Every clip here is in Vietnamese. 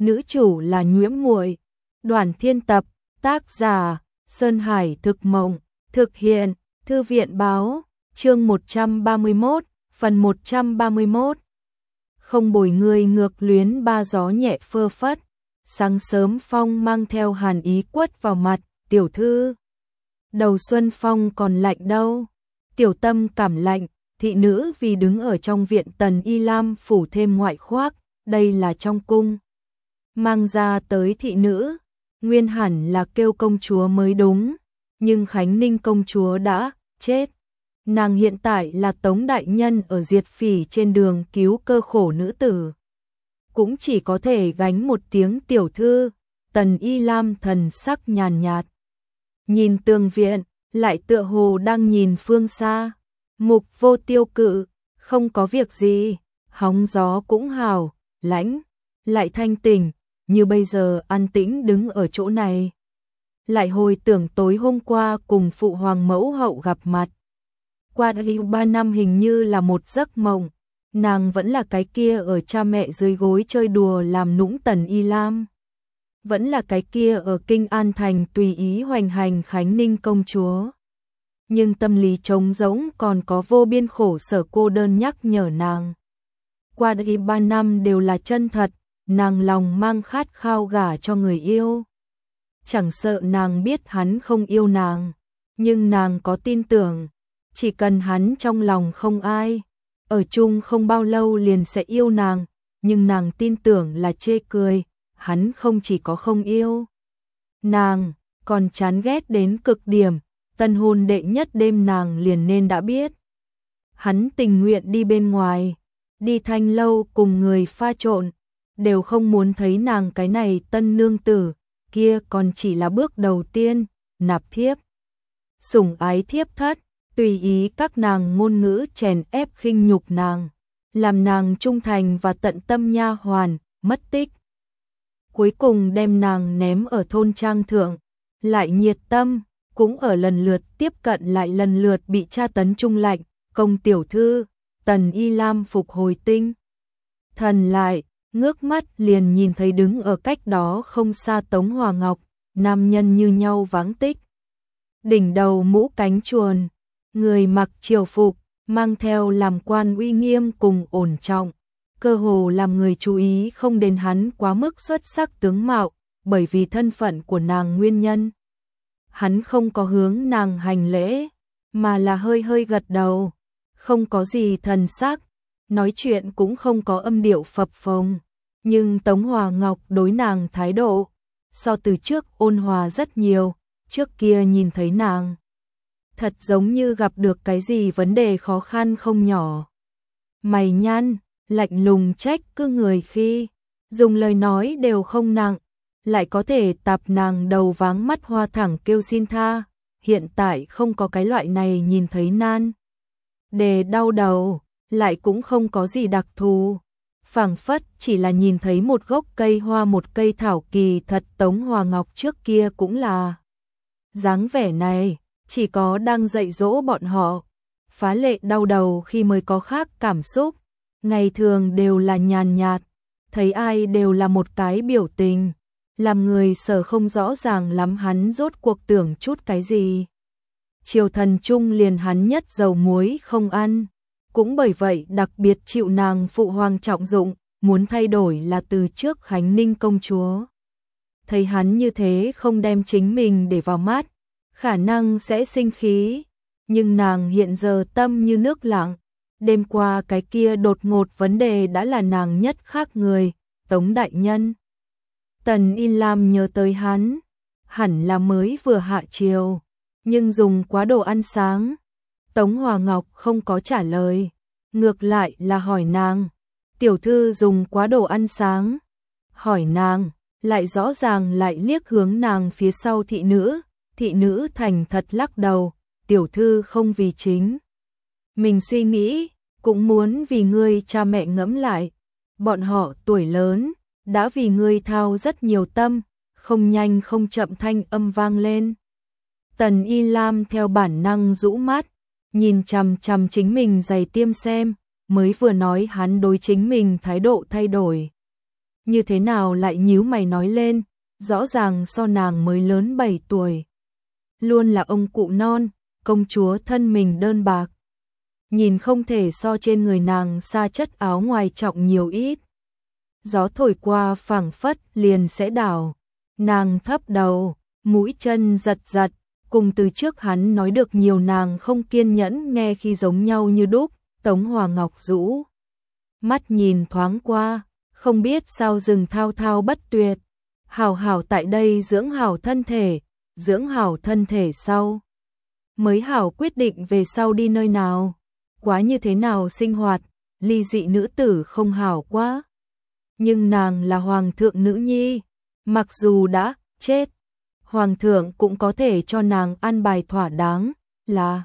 nữ chủ là Nhiễm Muội. Đoàn Thiên tập, tác giả Sơn Hải Thực Mộng, thực hiện Thư viện Báo, chương 131, phần 131. Không bồi người ngược luyến ba gió nhẹ phơ phất, sáng sớm phong mang theo hàn ý quất vào mặt, tiểu thư. Đầu xuân phong còn lạnh đâu, tiểu tâm cảm lạnh, thị nữ vì đứng ở trong viện Tần Y Lam phủ thêm ngoại khoác, đây là trong cung. Mang ra tới thị nữ, nguyên hẳn là kêu công chúa mới đúng, nhưng Khánh Ninh công chúa đã chết. Nàng hiện tại là Tống đại nhân ở Diệt Phỉ trên đường cứu cơ khổ nữ tử. Cũng chỉ có thể gánh một tiếng tiểu thư. Tần Y Lam thần sắc nhàn nhạt. Nhìn tường viện, lại tựa hồ đang nhìn phương xa. Mục Vô Tiêu cự, không có việc gì, hóng gió cũng hào, lãnh, lại thanh tỉnh, như bây giờ an tĩnh đứng ở chỗ này. Lại hồi tưởng tối hôm qua cùng phụ hoàng mẫu hậu gặp mặt. Qua 3 năm hình như là một giấc mộng, nàng vẫn là cái kia ở cha mẹ dưới gối chơi đùa làm nũng Tần Y Lam. Vẫn là cái kia ở Kinh An Thành tùy ý hoành hành Khánh Ninh công chúa. Nhưng tâm lý trống rỗng còn có vô biên khổ sở cô đơn nhắc nhở nàng. Qua 3 năm đều là chân thật, nàng lòng mang khát khao gả cho người yêu. Chẳng sợ nàng biết hắn không yêu nàng, nhưng nàng có tin tưởng, chỉ cần hắn trong lòng không ai, ở chung không bao lâu liền sẽ yêu nàng, nhưng nàng tin tưởng là chê cười, hắn không chỉ có không yêu nàng, còn chán ghét đến cực điểm, tân hôn đệ nhất đêm nàng liền nên đã biết. Hắn tình nguyện đi bên ngoài, đi thanh lâu cùng người pha trộn, đều không muốn thấy nàng cái này tân nương tử, kia còn chỉ là bước đầu tiên, nạp thiếp. Sủng ái thiếp thất, tùy ý các nàng ngôn ngữ chèn ép khinh nhục nàng, làm nàng trung thành và tận tâm nha hoàn, mất tích. Cuối cùng đem nàng ném ở thôn trang thượng, lại nhiệt tâm, cũng ở lần lượt tiếp cận lại lần lượt bị tra tấn trung lạnh, công tiểu thư, Tần Y Lam phục hồi tinh thần lại, ngước mắt liền nhìn thấy đứng ở cách đó không xa Tống Hòa Ngọc, nam nhân như nhau vắng tích. Đỉnh đầu mũ cánh chuồn, người mặc triều phục, mang theo làm quan uy nghiêm cùng ổn trọng, cơ hồ làm người chú ý không đến hắn quá mức xuất sắc tướng mạo, bởi vì thân phận của nàng nguyên nhân. Hắn không có hướng nàng hành lễ, mà là hơi hơi gật đầu, không có gì thần sắc, nói chuyện cũng không có âm điệu phập phồng, nhưng Tống Hòa Ngọc đối nàng thái độ, so từ trước ôn hòa rất nhiều, trước kia nhìn thấy nàng. Thật giống như gặp được cái gì vấn đề khó khăn không nhỏ. Mày nhăn, lạnh lùng trách cứ người khi, dùng lời nói đều không nặng, lại có thể tạp nàng đầu váng mắt hoa thẳng kêu xin tha, hiện tại không có cái loại này nhìn thấy nan. Đề đau đầu, lại cũng không có gì đặc thù, phảng phất chỉ là nhìn thấy một gốc cây hoa một cây thảo kỳ thật. Tống Hòa Ngọc trước kia cũng là dáng vẻ này, chỉ có đang dạy dỗ bọn họ, phá lệ đau đầu khi mới có khác cảm xúc, ngày thường đều là nhàn nhạt, thấy ai đều là một cái biểu tình, làm người sở không rõ ràng lắm hắn rốt cuộc tưởng chút cái gì. Triều thần trung liền hắn nhất dầu muối không ăn, cũng bởi vậy đặc biệt chịu nàng phụ hoàng trọng dụng, muốn thay đổi là từ trước Khánh Ninh công chúa. Thấy hắn như thế không đem chính mình để vào mắt, khả năng sẽ sinh khí, nhưng nàng hiện giờ tâm như nước lặng, đêm qua cái kia đột ngột vấn đề đã là nàng nhất khác người, Tống đại nhân. Tần Y Lam nhớ tới hắn, hẳn là mới vừa hạ chiều, nhưng dùng quá đồ ăn sáng. Tống Hòa Ngọc không có trả lời, ngược lại là hỏi nàng, tiểu thư dùng quá đồ ăn sáng. Hỏi nàng, lại rõ ràng lại liếc hướng nàng phía sau thị nữ thành thật lắc đầu, tiểu thư không vì chính mình suy nghĩ, cũng muốn vì ngươi cha mẹ ngẫm lại, bọn họ tuổi lớn, đã vì ngươi thao rất nhiều tâm, không nhanh không chậm thanh âm vang lên. Tần Y Lam theo bản năng rũ mắt, nhìn chằm chằm chính mình giày tiêm xem, mới vừa nói hắn đối chính mình thái độ thay đổi. như thế nào lại nhíu mày nói lên, rõ ràng so nàng mới lớn 7 tuổi. Luôn là ông cụ non, công chúa thân mình đơn bạc. Nhìn không thể so trên người nàng xa chất áo ngoài trọng nhiều ít. Gió thổi qua phảng phất liền sẽ đảo. Nàng thấp đầu, mũi chân giật giật, cùng từ trước hắn nói được nhiều nàng không kiên nhẫn nghe khi giống nhau như đúc. Tống Hòa Ngọc rũ mắt nhìn thoáng qua, không biết sao rừng thao thao bất tuyệt. Hảo hảo tại đây dưỡng hảo thân thể sau. Mới hảo quyết định về sau đi nơi nào, quá như thế nào sinh hoạt, ly dị nữ tử không hảo quá. Nhưng nàng là hoàng thượng nữ nhi, mặc dù đã chết, hoàng thượng cũng có thể cho nàng an bài thỏa đáng, là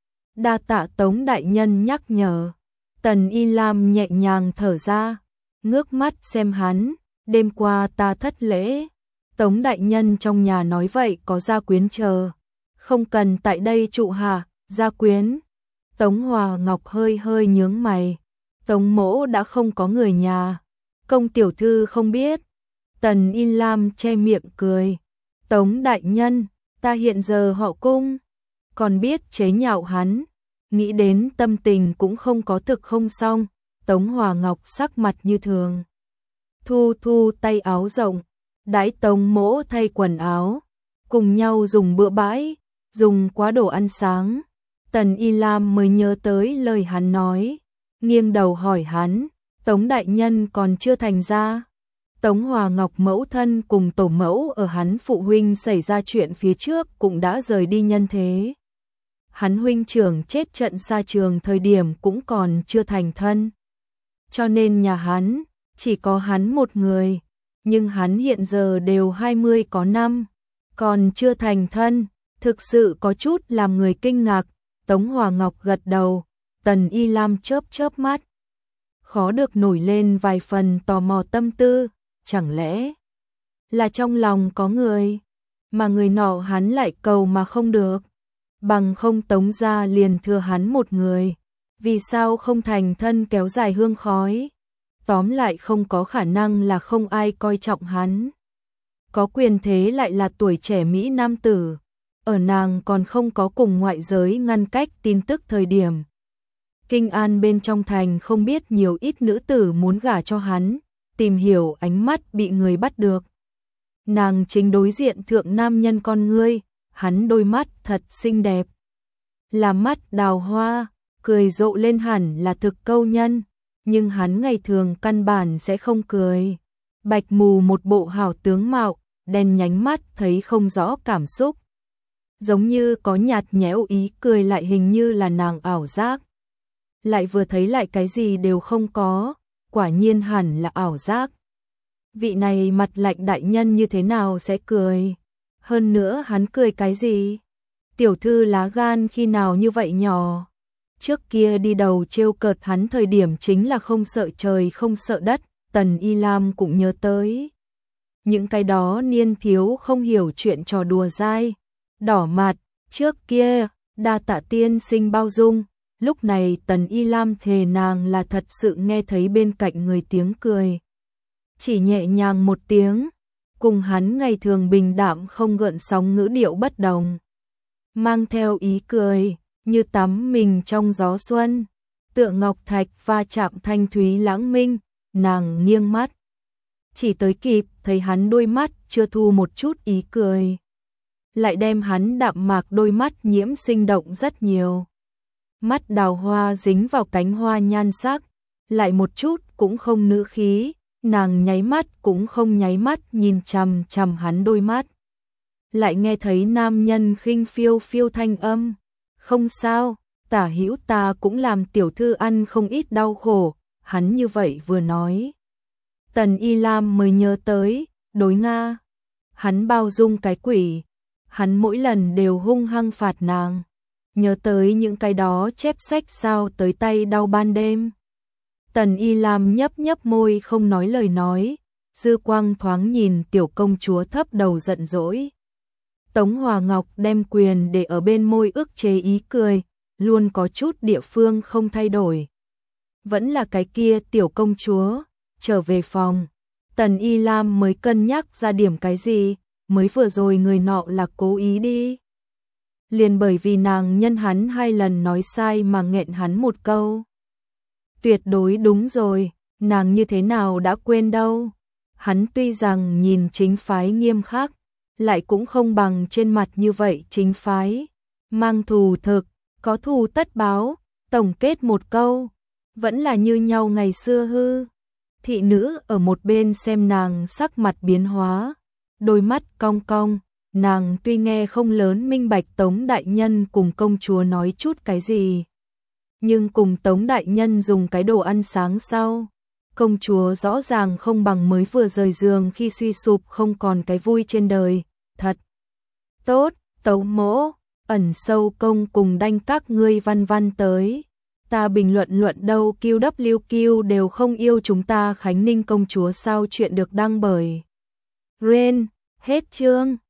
đa tạ Tống đại nhân nhắc nhở. Tần Y Lam nhẹ nhàng thở ra, ngước mắt xem hắn, đêm qua ta thất lễ. Tống đại nhân trong nhà nói vậy có gia quyến chờ, không cần tại đây trụ hạ, gia quyến. Tống Hòa Ngọc hơi hơi nhướng mày, Tống mỗ đã không có người nhà, công tiểu thư không biết. Tần Y Lam che miệng cười, Tống đại nhân, ta hiện giờ họ cung, còn biết chế nhạo hắn, nghĩ đến tâm tình cũng không có thực không xong. Tống Hòa Ngọc sắc mặt như thường, thu tay áo rộng, đãi Tống mỗ thay quần áo, cùng nhau dùng bữa bãi, dùng quá đồ ăn sáng. Tần Y Lam mới nhớ tới lời hắn nói, nghiêng đầu hỏi hắn, Tống đại nhân còn chưa thành ra. Tống Hòa Ngọc mẫu thân cùng tổ mẫu ở hắn phụ huynh xảy ra chuyện phía trước cũng đã rời đi nhân thế. Hắn huynh trưởng chết trận xa trường thời điểm cũng còn chưa thành thân. Cho nên nhà hắn chỉ có hắn một người, nhưng hắn hiện giờ đều 20 có năm, còn chưa thành thân, thực sự có chút làm người kinh ngạc. Tống Hòa Ngọc gật đầu, Tần Y Lam chớp mắt, khó được nổi lên vài phần tò mò tâm tư, chẳng lẽ là trong lòng có người, mà người nọ hắn lại cầu mà không được, bằng không Tống gia liền thừa hắn một người, vì sao không thành thân kéo dài hương khói. Tóm lại không có khả năng là không ai coi trọng hắn. Có quyền thế lại là tuổi trẻ mỹ nam tử, ở nàng còn không có cùng ngoại giới ngăn cách tin tức thời điểm. Kinh An bên trong thành không biết nhiều ít nữ tử muốn gả cho hắn, tìm hiểu ánh mắt bị người bắt được. Nàng chính đối diện thượng nam nhân con ngươi, hắn đôi mắt thật xinh đẹp, là mắt đào hoa, cười rộ lên hẳn là thực câu nhân, nhưng hắn ngày thường căn bản sẽ không cười. Bạch mù một bộ hảo tướng mạo, đen nhánh mắt thấy không rõ cảm xúc. Giống như có nhạt nhẽo ý cười lại hình như là nàng ảo giác. Lại vừa thấy lại cái gì đều không có, quả nhiên hẳn là ảo giác. Vị này mặt lạnh đại nhân như thế nào sẽ cười? Hơn nữa hắn cười cái gì? Tiểu thư lá gan khi nào như vậy nhỏ? Trước kia đi đầu trêu cợt hắn thời điểm chính là không sợ trời không sợ đất, Tần Y Lam cũng nhớ tới. Những cái đó niên thiếu không hiểu chuyện trò đùa dai, đỏ mặt, trước kia, đa tạ tiên sinh bao dung, lúc này Tần Y Lam thề nàng là thật sự nghe thấy bên cạnh người tiếng cười. Chỉ nhẹ nhàng một tiếng, cùng hắn ngày thường bình đạm không gợn sóng ngữ điệu bất đồng. Mang theo ý cười, như tắm mình trong gió xuân, tựa ngọc thạch va chạm thanh thúy lãng minh, nàng nghiêng mắt. Chỉ tới kịp thấy hắn đôi mắt chưa thu một chút ý cười, lại đem hắn đạm mạc đôi mắt nhiễm sinh động rất nhiều. Mắt đào hoa dính vào cánh hoa nhan sắc, lại một chút cũng không nữ khí, nàng nháy mắt cũng không nháy mắt nhìn chằm chằm hắn đôi mắt. Lại nghe thấy nam nhân khinh phiêu phiêu thanh âm, không sao, tả hữu ta cũng làm tiểu thư ăn không ít đau khổ, hắn như vậy vừa nói. Tần Y Lam mới nhớ tới, đối Nga, hắn bao dung cái quỷ, hắn mỗi lần đều hung hăng phạt nàng, nhớ tới những cái đó chép sách sao tới tay đau ban đêm. Tần Y Lam nhấp nhấp môi không nói lời nói, dư quang thoáng nhìn tiểu công chúa thấp đầu giận dỗi. Tống Hòa Ngọc đem quyền để ở bên môi ức chế ý cười, luôn có chút địa phương không thay đổi. Vẫn là cái kia tiểu công chúa, trở về phòng, Tần Y Lam mới cân nhắc ra điểm cái gì, mới vừa rồi người nọ là cố ý đi. Liền bởi vì nàng nhân hắn 2 lần nói sai mà nghẹn hắn một câu. Tuyệt đối đúng rồi, nàng như thế nào đã quên đâu. Hắn tuy rằng nhìn chính phái nghiêm khắc, lại cũng không bằng trên mặt như vậy chính phái. Mang thù thực, có thù tất báo, tổng kết một câu, vẫn là như nhau ngày xưa hư. Thị nữ ở một bên xem nàng sắc mặt biến hóa, đôi mắt cong cong, nàng tuy nghe không lớn minh bạch Tống đại nhân cùng công chúa nói chút cái gì, nhưng cùng Tống đại nhân dùng cái đồ ăn sáng sau, công chúa rõ ràng không bằng mới vừa rời giường khi suy sụp không còn cái vui trên đời. Thật tốt, Tống mỗ, ẩn sâu công cùng đanh các ngươi văn văn tới. Ta bình luận đâu QWQ đều không yêu chúng ta Khánh Ninh công chúa sao, chuyện được đăng bởi Ren, hết chương.